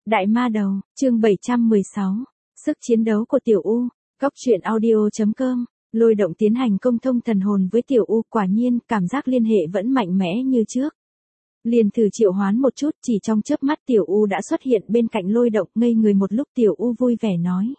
Đại ma đầu, chương 716. Sức chiến đấu của Tiểu U. Góc truyện audio.com. Lôi động tiến hành công thông thần hồn với Tiểu U, quả nhiên cảm giác liên hệ vẫn mạnh mẽ như trước. Liền thử triệu hoán một chút, chỉ trong chớp mắt Tiểu U đã xuất hiện bên cạnh lôi động, ngây người một lúc. Tiểu U vui vẻ nói: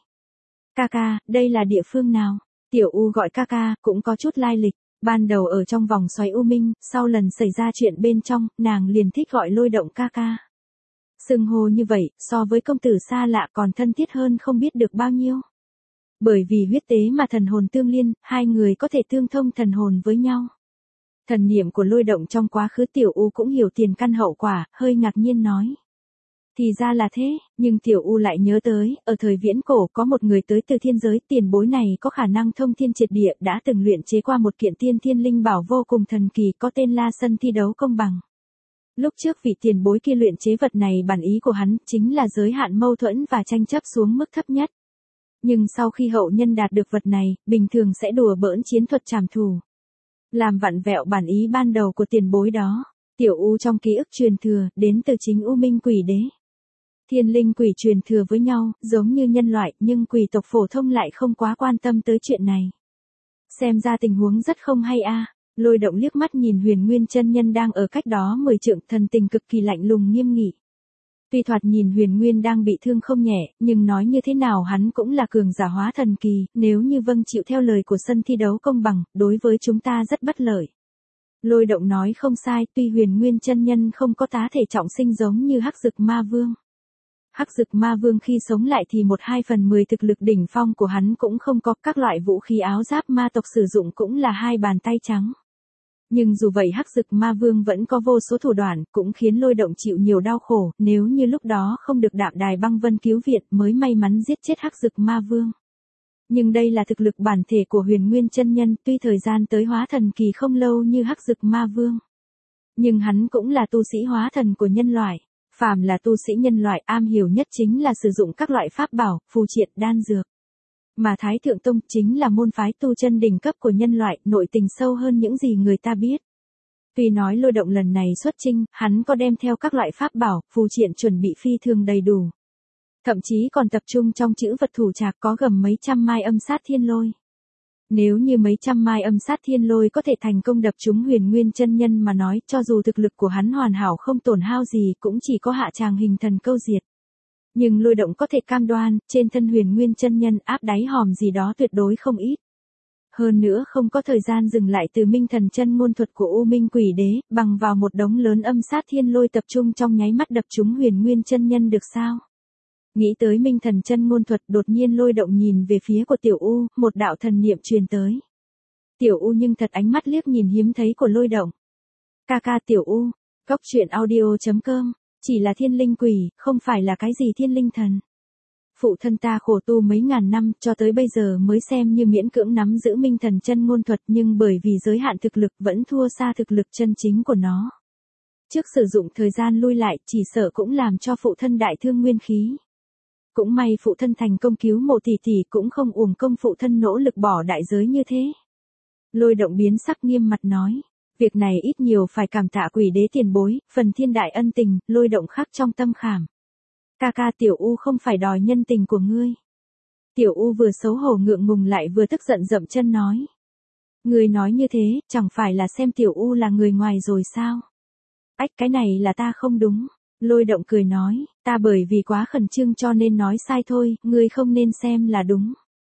"Ca, đây là địa phương nào?" Tiểu U gọi ca cũng có chút lai lịch. Ban đầu ở trong vòng xoáy U Minh, sau lần xảy ra chuyện bên trong, nàng liền thích gọi lôi động ca. Xưng hô như vậy, so với công tử xa lạ còn thân thiết hơn không biết được bao nhiêu. Bởi vì huyết tế mà thần hồn tương liên, hai người có thể tương thông thần hồn với nhau. Thần niệm của lôi động trong quá khứ Tiểu U cũng hiểu tiền căn hậu quả, hơi ngạc nhiên nói: "Thì ra là thế." Nhưng Tiểu U lại nhớ tới, ở thời viễn cổ có một người tới từ thiên giới, tiền bối này có khả năng thông thiên triệt địa, đã từng luyện chế qua một kiện tiên thiên linh bảo vô cùng thần kỳ, có tên là sân thi đấu công bằng. Lúc trước vị tiền bối kia luyện chế vật này, bản ý của hắn chính là giới hạn mâu thuẫn và tranh chấp xuống mức thấp nhất. Nhưng sau khi hậu nhân đạt được vật này, bình thường sẽ đùa bỡn chiến thuật trảm thù, làm vặn vẹo bản ý ban đầu của tiền bối đó. Tiểu U trong ký ức truyền thừa, đến từ chính U Minh Quỷ Đế. Thiên linh quỷ truyền thừa với nhau, giống như nhân loại, nhưng quỷ tộc phổ thông lại không quá quan tâm tới chuyện này. Xem ra tình huống rất không hay a. Lôi động liếc mắt nhìn Huyền Nguyên chân nhân đang ở cách đó 10 trượng, thần tình cực kỳ lạnh lùng nghiêm nghị. Tuy thoạt nhìn Huyền Nguyên đang bị thương không nhẹ, nhưng nói như thế nào hắn cũng là cường giả hóa thần kỳ, nếu như vâng chịu theo lời của sân thi đấu công bằng, đối với chúng ta rất bất lợi. Lôi động nói không sai, tuy Huyền Nguyên chân nhân không có tá thể trọng sinh giống như Hắc Dực Ma Vương. Hắc Dực Ma Vương khi sống lại thì 1/2/10 thực lực đỉnh phong của hắn cũng không có, các loại vũ khí áo giáp ma tộc sử dụng cũng là hai bàn tay trắng. Nhưng dù vậy Hắc Dực Ma Vương vẫn có vô số thủ đoạn, cũng khiến lôi động chịu nhiều đau khổ, nếu như lúc đó không được Đạm Đài Băng Vân cứu viện mới may mắn giết chết Hắc Dực Ma Vương. Nhưng đây là thực lực bản thể của Huyền Nguyên chân nhân, tuy thời gian tới hóa thần kỳ không lâu như Hắc Dực Ma Vương, nhưng hắn cũng là tu sĩ hóa thần của nhân loại. Phàm là tu sĩ nhân loại, am hiểu nhất chính là sử dụng các loại pháp bảo, phù triện, đan dược. Mà Thái Thượng Tông chính là môn phái tu chân đỉnh cấp của nhân loại, nội tình sâu hơn những gì người ta biết. Tuy nói lôi động lần này xuất chinh, hắn có đem theo các loại pháp bảo, phù triện chuẩn bị phi thường đầy đủ. Thậm chí còn tập trung trong chữ vật thủ trạc có gầm mấy trăm mai âm sát thiên lôi. Nếu như mấy trăm mai âm sát thiên lôi có thể thành công đập trúng Huyền Nguyên chân nhân mà nói, cho dù thực lực của hắn hoàn hảo không tổn hao gì cũng chỉ có hạ tràng hình thần câu diệt. Nhưng lôi động có thể cam đoan, trên thân Huyền Nguyên chân nhân áp đáy hòm gì đó tuyệt đối không ít. Hơn nữa không có thời gian dừng lại từ minh thần chân ngôn thuật của U Minh Quỷ Đế, bằng vào một đống lớn âm sát thiên lôi tập trung trong nháy mắt đập trúng Huyền Nguyên chân nhân được sao? Nghĩ tới minh thần chân ngôn thuật, đột nhiên lôi động nhìn về phía của Tiểu U, một đạo thần niệm truyền tới. Tiểu U nhưng thật ánh mắt liếc nhìn hiếm thấy của lôi động. Ca Tiểu U. Góc truyện audio.com. Chỉ là thiên linh quỷ, không phải là cái gì thiên linh thần. Phụ thân ta khổ tu mấy ngàn năm, cho tới bây giờ mới xem như miễn cưỡng nắm giữ minh thần chân ngôn thuật, nhưng bởi vì giới hạn thực lực vẫn thua xa thực lực chân chính của nó. Trước sử dụng thời gian lui lại, chỉ sợ cũng làm cho phụ thân đại thương nguyên khí. Cũng may phụ thân thành công cứu Mộ tỷ tỷ, cũng không uổng công phụ thân nỗ lực bỏ đại giới như thế. Lôi động biến sắc nghiêm mặt nói: "Việc này ít nhiều phải cảm tạ Quỷ Đế tiền bối, phần thiên đại ân tình." Lôi động khắc trong tâm khảm. Ca, Tiểu U không phải đòi nhân tình của ngươi." Tiểu U vừa xấu hổ ngượng ngùng lại vừa tức giận dậm chân nói: "Ngươi nói như thế, chẳng phải là xem Tiểu U là người ngoài rồi sao?" "Ách, cái này là ta không đúng." Lôi động cười nói: "Ta bởi vì quá khẩn trương cho nên nói sai thôi, ngươi không nên xem là đúng."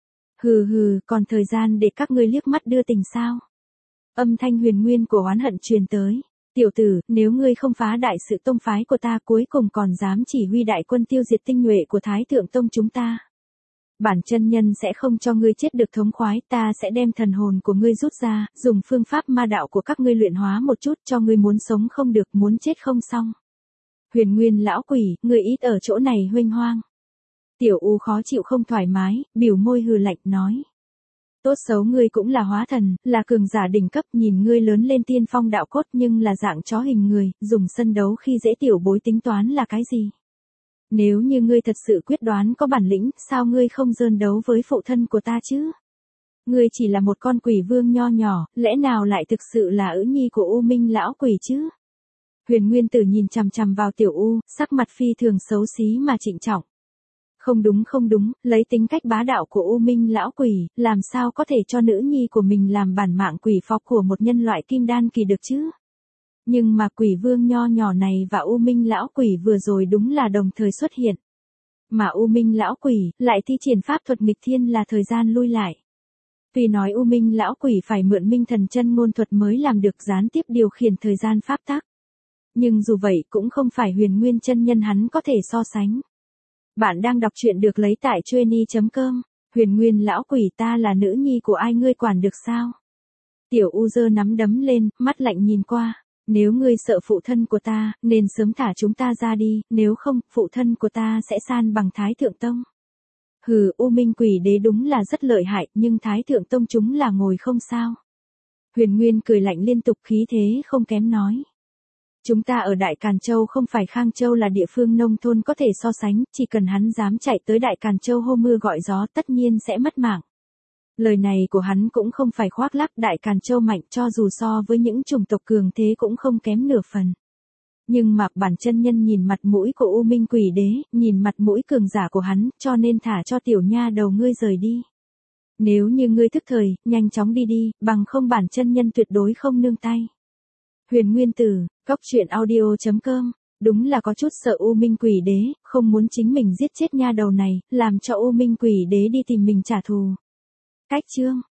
Hừ, còn thời gian để các ngươi liếc mắt đưa tình sao?" Âm thanh huyền nguyên của oán hận truyền tới: "Tiểu tử, nếu ngươi không phá đại sự tông phái của ta, cuối cùng còn dám chỉ huy đại quân tiêu diệt tinh nhuệ của Thái Thượng Tông chúng ta, bản chân nhân sẽ không cho ngươi chết được thống khoái, ta sẽ đem thần hồn của ngươi rút ra, dùng phương pháp ma đạo của các ngươi luyện hóa một chút, cho ngươi muốn sống không được, muốn chết không xong." "Huyền Nguyên lão quỷ, ngươi ít ở chỗ này huênh hoang." Tiểu U khó chịu không thoải mái, biểu môi hừ lạnh nói: "Tốt xấu ngươi cũng là hóa thần, là cường giả đỉnh cấp, nhìn ngươi lớn lên tiên phong đạo cốt nhưng là dạng chó hình người, dùng sân đấu khi dễ tiểu bối tính toán là cái gì? Nếu như ngươi thật sự quyết đoán có bản lĩnh, sao ngươi không dơn đấu với phụ thân của ta chứ? Ngươi chỉ là một con quỷ vương nho nhỏ, lẽ nào lại thực sự là nữ nhi của U Minh lão quỷ chứ?" Huyền Nguyên Tử nhìn chằm chằm vào Tiểu U, sắc mặt phi thường xấu xí mà trịnh trọng. Không đúng, lấy tính cách bá đạo của U Minh lão quỷ, làm sao có thể cho nữ nhi của mình làm bản mạng quỷ phó của một nhân loại kim đan kỳ được chứ? Nhưng mà quỷ vương nho nhỏ này và U Minh lão quỷ vừa rồi đúng là đồng thời xuất hiện. Mà U Minh lão quỷ lại thi triển pháp thuật nghịch thiên là thời gian lui lại. Tuy nói U Minh lão quỷ phải mượn Minh Thần chân ngôn thuật mới làm được gián tiếp điều khiển thời gian pháp tắc. Nhưng dù vậy cũng không phải Huyền Nguyên chân nhân hắn có thể so sánh. Bạn đang đọc truyện được lấy tại trueni.com. Huyền Nguyên lão quỷ, ta là nữ nhi của ai ngươi quản được sao? Tiểu U giơ nắm đấm lên, mắt lạnh nhìn qua. Nếu ngươi sợ phụ thân của ta, nên sớm thả chúng ta ra đi, nếu không, phụ thân của ta sẽ san bằng Thái Thượng Tông. Hừ, U Minh quỷ đế đúng là rất lợi hại, nhưng Thái Thượng Tông chúng là ngồi không sao. Huyền Nguyên cười lạnh liên tục, khí thế không kém nói. Chúng ta ở Đại Càn Châu không phải Khang Châu là địa phương nông thôn có thể so sánh, chỉ cần hắn dám chạy tới Đại Càn Châu hô mưa gọi gió tất nhiên sẽ mất mạng. Lời này của hắn cũng không phải khoác lác, Đại Càn Châu mạnh cho dù so với những chủng tộc cường thế cũng không kém nửa phần. Nhưng mà bản chân nhân nhìn mặt mũi của U Minh quỷ đế, nhìn mặt mũi cường giả của hắn, cho nên thả cho tiểu nha đầu ngươi rời đi. Nếu như ngươi thức thời, nhanh chóng đi đi, bằng không bản chân nhân tuyệt đối không nương tay. Huyền Nguyên Tử, goctruyện.audio.com, đúng là có chút sợ U Minh quỷ đế, không muốn chính mình giết chết nha đầu này, làm cho U Minh quỷ đế đi tìm mình trả thù. Cách chương